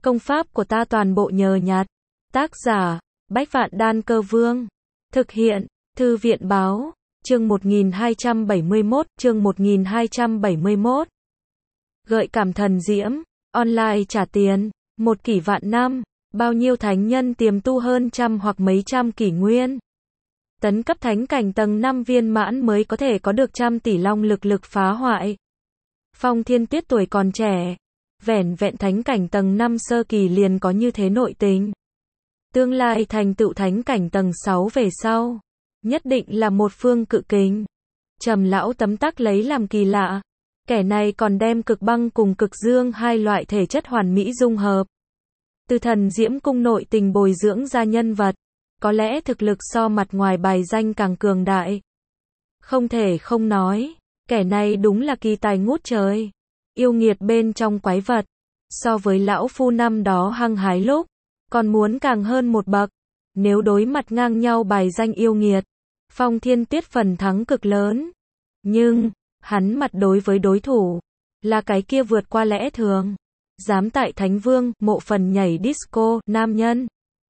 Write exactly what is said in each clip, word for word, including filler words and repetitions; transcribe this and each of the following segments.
Công pháp của ta toàn bộ nhờ nhặt. Tác giả, Bách Vạn Đan Cơ Vương. Thực hiện, Thư viện Báo. Chương một nghìn hai trăm bảy mươi mốt, chương một nghìn hai trăm bảy mươi mốt. Gợi cảm thần diễm, online trả tiền, một kỷ vạn năm, bao nhiêu thánh nhân tiềm tu hơn trăm hoặc mấy trăm kỷ nguyên. Tấn cấp thánh cảnh tầng năm viên mãn mới có thể có được trăm tỷ long lực lực phá hoại. Phong Thiên Tuyết tuổi còn trẻ, vẻn vẹn thánh cảnh tầng năm sơ kỳ liền có như thế nội tình. Tương lai thành tựu thánh cảnh tầng sáu về sau, nhất định là một phương cự kình. Trầm lão tấm tắc lấy làm kỳ lạ, kẻ này còn đem cực băng cùng cực dương hai loại thể chất hoàn mỹ dung hợp. Từ thần diễm cung nội tình bồi dưỡng ra nhân vật, có lẽ thực lực so mặt ngoài bài danh càng cường đại. Không thể không nói, kẻ này đúng là kỳ tài ngút trời. Yêu nghiệt bên trong quái vật, so với lão phu năm đó hăng hái lúc, còn muốn càng hơn một bậc. Nếu đối mặt ngang nhau bài danh yêu nghiệt, Phong Thiên Tuyết phần thắng cực lớn. Nhưng, hắn mặt đối với đối thủ, là cái kia vượt qua lẽ thường. Dám tại Thánh Vương, mộ phần nhảy disco, nam nhân.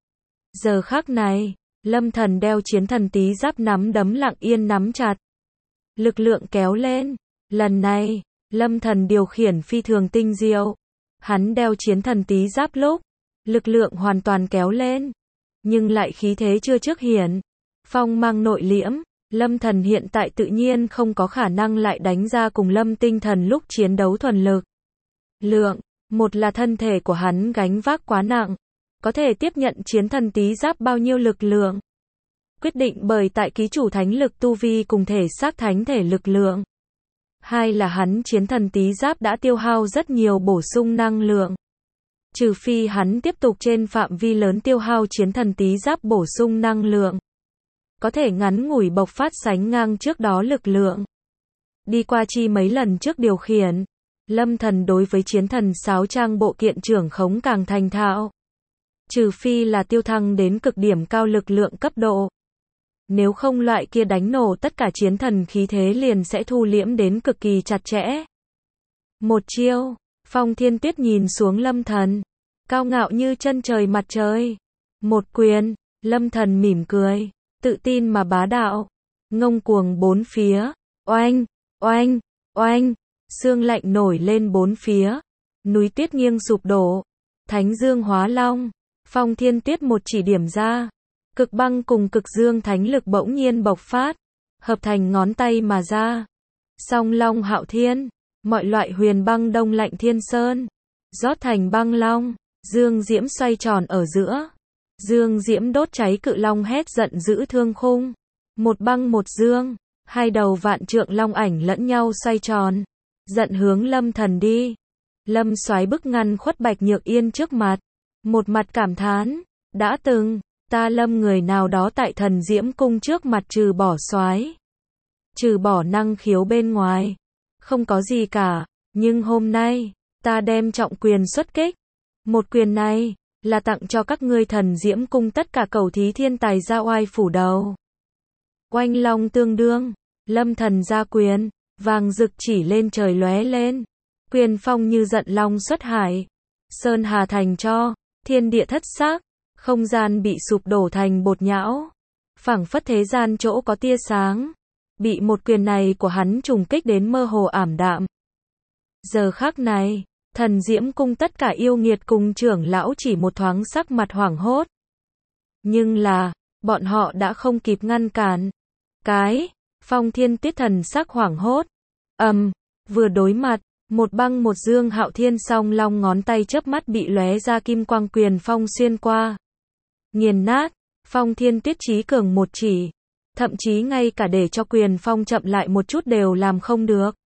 Giờ khắc này, Lâm Thần đeo chiến thần tí giáp nắm đấm lặng yên nắm chặt. Lực lượng kéo lên. Lần này, Lâm Thần điều khiển phi thường tinh diệu. Hắn đeo chiến thần tí giáp lúc, lực lượng hoàn toàn kéo lên. Nhưng lại khí thế chưa trước hiển. Phong mang nội liễm, Lâm Thần hiện tại tự nhiên không có khả năng lại đánh ra cùng Lâm Tinh Thần lúc chiến đấu thuần lực. Lượng, một là thân thể của hắn gánh vác quá nặng, có thể tiếp nhận chiến thần tí giáp bao nhiêu lực lượng. Quyết định bởi tại ký chủ thánh lực tu vi cùng thể xác thánh thể lực lượng. Hai là hắn chiến thần tí giáp đã tiêu hao rất nhiều bổ sung năng lượng. Trừ phi hắn tiếp tục trên phạm vi lớn tiêu hao chiến thần tí giáp bổ sung năng lượng, có thể ngắn ngủi bộc phát sánh ngang trước đó lực lượng. Đi qua chi mấy lần trước điều khiển, Lâm Thần đối với chiến thần sáo trang bộ kiện trưởng khống càng thành thạo. Trừ phi là tiêu thăng đến cực điểm cao lực lượng cấp độ. Nếu không loại kia đánh nổ tất cả chiến thần khí thế liền sẽ thu liễm đến cực kỳ chặt chẽ. Một chiêu, Phong Thiên Tuyết nhìn xuống Lâm Thần, cao ngạo như chân trời mặt trời. Một quyền, Lâm Thần mỉm cười, tự tin mà bá đạo, ngông cuồng bốn phía, oanh, oanh, oanh, sương lạnh nổi lên bốn phía, núi tuyết nghiêng sụp đổ, thánh dương hóa long, Phong Thiên Tuyết một chỉ điểm ra, cực băng cùng cực dương thánh lực bỗng nhiên bộc phát, hợp thành ngón tay mà ra. Song long hạo thiên, mọi loại huyền băng đông lạnh thiên sơn, rót thành băng long, dương diễm xoay tròn ở giữa. Dương diễm đốt cháy cự long hét giận dữ thương khung. Một băng một dương, hai đầu vạn trượng long ảnh lẫn nhau xoay tròn, giận hướng Lâm Thần đi. Lâm Soái bức ngăn khuất Bạch Nhược Yên trước mặt, một mặt cảm thán, đã từng, ta Lâm người nào đó tại thần diễm cung trước mặt trừ bỏ soái, trừ bỏ năng khiếu bên ngoài, không có gì cả, nhưng hôm nay, ta đem trọng quyền xuất kích. Một quyền này, là tặng cho các ngươi thần diễm cung tất cả cầu thí thiên tài ra oai phủ đầu. Oanh long tương đương, Lâm Thần ra quyền, vàng rực chỉ lên trời lóe lên. Quyền phong như giận long xuất hải. Sơn hà thành cho, thiên địa thất xác, không gian bị sụp đổ thành bột nhão. Phảng phất thế gian chỗ có tia sáng. Bị một quyền này của hắn trùng kích đến mơ hồ ảm đạm. Giờ khắc này, thần diễm cung tất cả yêu nghiệt cùng trưởng lão chỉ một thoáng sắc mặt hoảng hốt. Nhưng là, bọn họ đã không kịp ngăn cản. Cái, Phong Thiên Tuyết thần sắc hoảng hốt. Ầm, um, vừa đối mặt, một băng một dương hạo thiên song long ngón tay chớp mắt bị lóe ra kim quang quyền phong xuyên qua. Nghiền nát, Phong Thiên Tuyết chí cường một chỉ. Thậm chí ngay cả để cho quyền phong chậm lại một chút đều làm không được.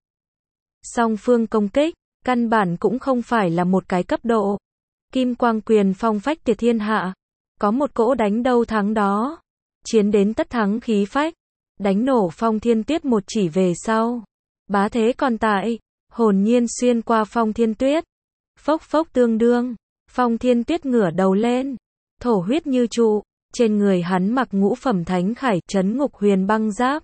Song phương công kích, căn bản cũng không phải là một cái cấp độ. Kim quang quyền phong phách tiệt thiên hạ. Có một cỗ đánh đâu thắng đó. Chiến đến tất thắng khí phách. Đánh nổ Phong Thiên Tuyết một chỉ về sau. Bá thế còn tại. Hồn nhiên xuyên qua Phong Thiên Tuyết. Phốc phốc tương đương. Phong Thiên Tuyết ngửa đầu lên. Thổ huyết như trụ. Trên người hắn mặc ngũ phẩm thánh khải trấn ngục huyền băng giáp.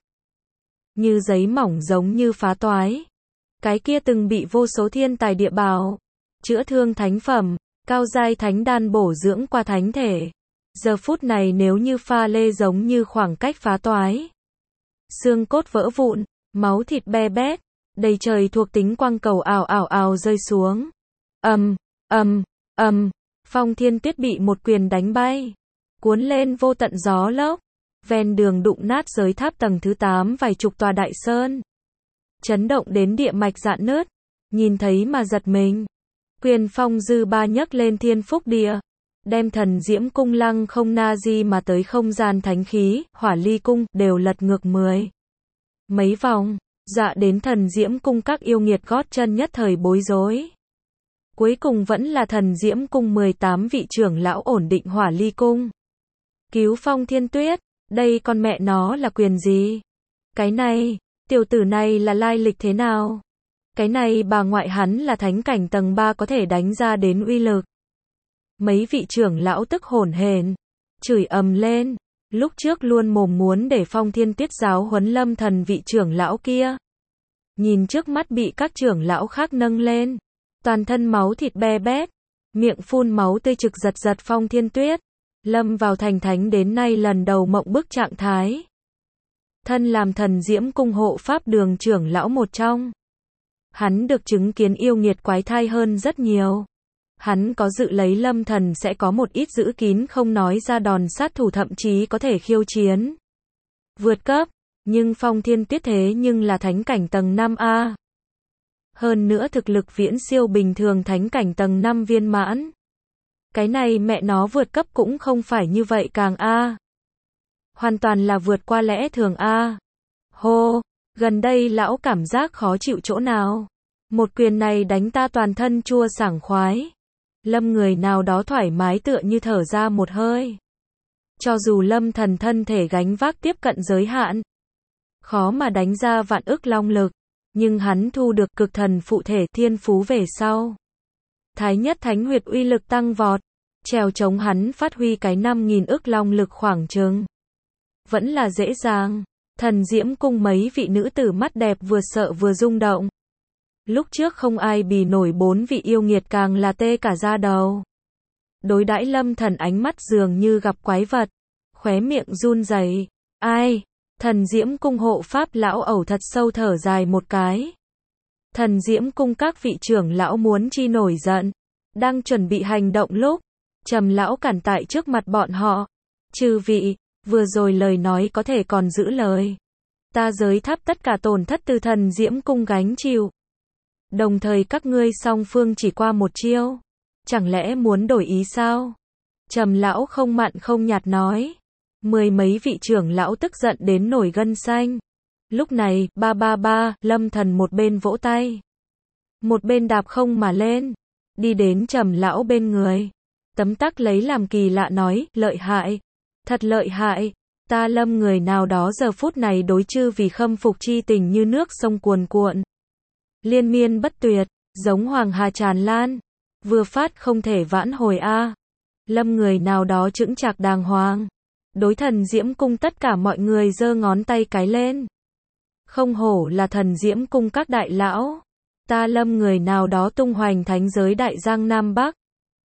Như giấy mỏng giống như phá toái. Cái kia từng bị vô số thiên tài địa bảo chữa thương thánh phẩm, Cao giai thánh đan bổ dưỡng qua thánh thể. Giờ phút này nếu như pha lê giống như khoảng cách phá toái. Xương cốt vỡ vụn, máu thịt be bét, đầy trời thuộc tính quang cầu ào ào ào rơi xuống. Ầm, ầm, ầm, Phong Thiên Tuyết bị một quyền đánh bay, cuốn lên vô tận gió lốc, ven đường đụng nát giới tháp tầng thứ tám vài chục tòa đại sơn. Chấn động đến địa mạch rạn nứt, nhìn thấy mà giật mình. Quyền phong dư ba nhấc lên thiên phúc địa, đem thần diễm cung lăng không na di mà tới không gian thánh khí, hỏa ly cung, đều lật ngược mười mấy vòng, dọa đến thần diễm cung các yêu nghiệt gót chân nhất thời bối rối. Cuối cùng vẫn là thần diễm cung mười tám vị trưởng lão ổn định hỏa ly cung. Cứu Phong Thiên Tuyết, đây con mẹ nó là quyền gì? Cái này, tiểu tử này là lai lịch thế nào? Cái này bà ngoại hắn là thánh cảnh tầng ba có thể đánh ra đến uy lực. Mấy vị trưởng lão tức hổn hển, chửi ầm lên, lúc trước luôn mồm muốn để Phong Thiên Tuyết giáo huấn Lâm Thần vị trưởng lão kia. Nhìn trước mắt bị các trưởng lão khác nâng lên, toàn thân máu thịt be bét, miệng phun máu tươi trực giật giật Phong Thiên Tuyết, lâm vào thành thánh đến nay lần đầu mộng bức trạng thái. Thân làm thần diễm cung hộ pháp đường trưởng lão một trong. Hắn được chứng kiến yêu nghiệt quái thai hơn rất nhiều. Hắn có dự lấy Lâm Thần sẽ có một ít giữ kín không nói ra đòn sát thủ thậm chí có thể khiêu chiến. Vượt cấp, nhưng Phong Thiên Tuyết thế nhưng là thánh cảnh tầng năm A. Hơn nữa thực lực viễn siêu bình thường thánh cảnh tầng năm viên mãn. Cái này mẹ nó vượt cấp cũng không phải như vậy càng A. Hoàn toàn là vượt qua lẽ thường A. Hô, gần đây lão cảm giác khó chịu chỗ nào? Một quyền này đánh ta toàn thân chua sảng khoái. Lâm người nào đó thoải mái tựa như thở ra một hơi. Cho dù Lâm Thần thân thể gánh vác tiếp cận giới hạn, khó mà đánh ra vạn ức long lực, nhưng hắn thu được cực thần phụ thể thiên phú về sau. Thái nhất thánh huyệt uy lực tăng vọt, trèo chống hắn phát huy cái năm nghìn ức long lực khoảng chừng. Vẫn là dễ dàng. Thần diễm cung mấy vị nữ tử mắt đẹp vừa sợ vừa rung động. Lúc trước không ai bì nổi bốn vị yêu nghiệt càng là tê cả da đầu. Đối đãi Lâm Thần ánh mắt dường như gặp quái vật, khóe miệng run rẩy. Ai? Thần diễm cung hộ pháp lão ẩu thật sâu thở dài một cái. Thần diễm cung các vị trưởng lão muốn chi nổi giận, đang chuẩn bị hành động lúc, Trầm lão cản tại trước mặt bọn họ. Chư vị, vừa rồi lời nói có thể còn giữ lời. Ta giới tháp tất cả tổn thất từ thần diễm cung gánh chịu. Đồng thời các ngươi song phương chỉ qua một chiêu. Chẳng lẽ muốn đổi ý sao? Trầm lão không mặn không nhạt nói. Mười mấy vị trưởng lão tức giận đến nổi gân xanh. Lúc này, ba ba ba, Lâm Thần một bên vỗ tay. Một bên đạp không mà lên. Đi đến Trầm lão bên người. Tấm tắc lấy làm kỳ lạ nói, lợi hại. Thật lợi hại. Ta Lâm người nào đó giờ phút này đối chư vì khâm phục chi tình như nước sông cuồn cuộn. Liên miên bất tuyệt, giống hoàng hà tràn lan. Vừa phát không thể vãn hồi a. Lâm người nào đó chững chạc đàng hoàng. Đối thần diễm cung tất cả mọi người giơ ngón tay cái lên. Không hổ là thần diễm cung các đại lão. Ta Lâm người nào đó tung hoành thánh giới đại giang Nam Bắc.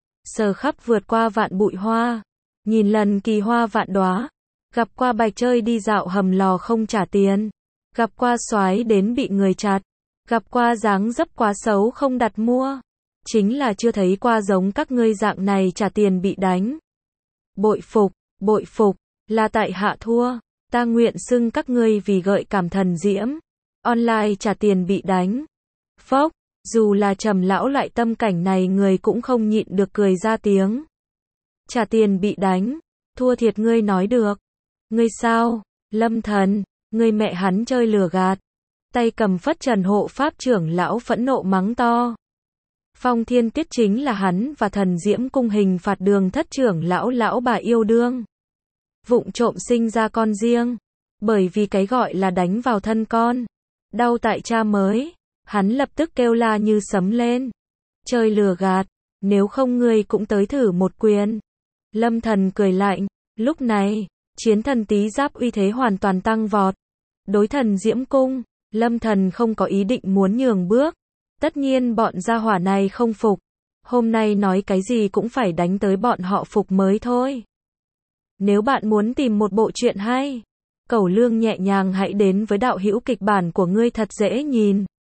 Sờ khắp vượt qua vạn bụi hoa. Nhìn lần kỳ hoa vạn đóa. Gặp qua bạch chơi đi dạo hầm lò không trả tiền. Gặp qua soái đến bị người chặt. Gặp qua dáng dấp quá xấu không đặt mua. Chính là chưa thấy qua giống các ngươi dạng này trả tiền bị đánh. Bội phục, bội phục, là tại hạ thua. Ta nguyện xưng các ngươi vì gợi cảm thần diễm. Online trả tiền bị đánh. Phốc, dù là Trầm lão loại tâm cảnh này người cũng không nhịn được cười ra tiếng. Trả tiền bị đánh, thua thiệt ngươi nói được. Ngươi sao? Lâm Thần, ngươi mẹ hắn chơi lừa gạt. Tay cầm phất trần hộ pháp trưởng lão phẫn nộ mắng to. Phong Thiên Tuyết chính là hắn và thần diễm cung hình phạt đường thất trưởng lão lão bà yêu đương. Vụng trộm sinh ra con riêng. Bởi vì cái gọi là đánh vào thân con. Đau tại cha mới. Hắn lập tức kêu la như sấm lên. Chơi lừa gạt. Nếu không ngươi cũng tới thử một quyền. Lâm Thần cười lạnh. Lúc này, chiến thần tí giáp uy thế hoàn toàn tăng vọt. Đối thần diễm cung, Lâm Thần không có ý định muốn nhường bước. Tất nhiên bọn gia hỏa này không phục. Hôm nay nói cái gì cũng phải đánh tới bọn họ phục mới thôi. Nếu bạn muốn tìm một bộ truyện hay, Cẩu Lương nhẹ nhàng hãy đến với đạo hữu kịch bản của ngươi thật dễ nhìn.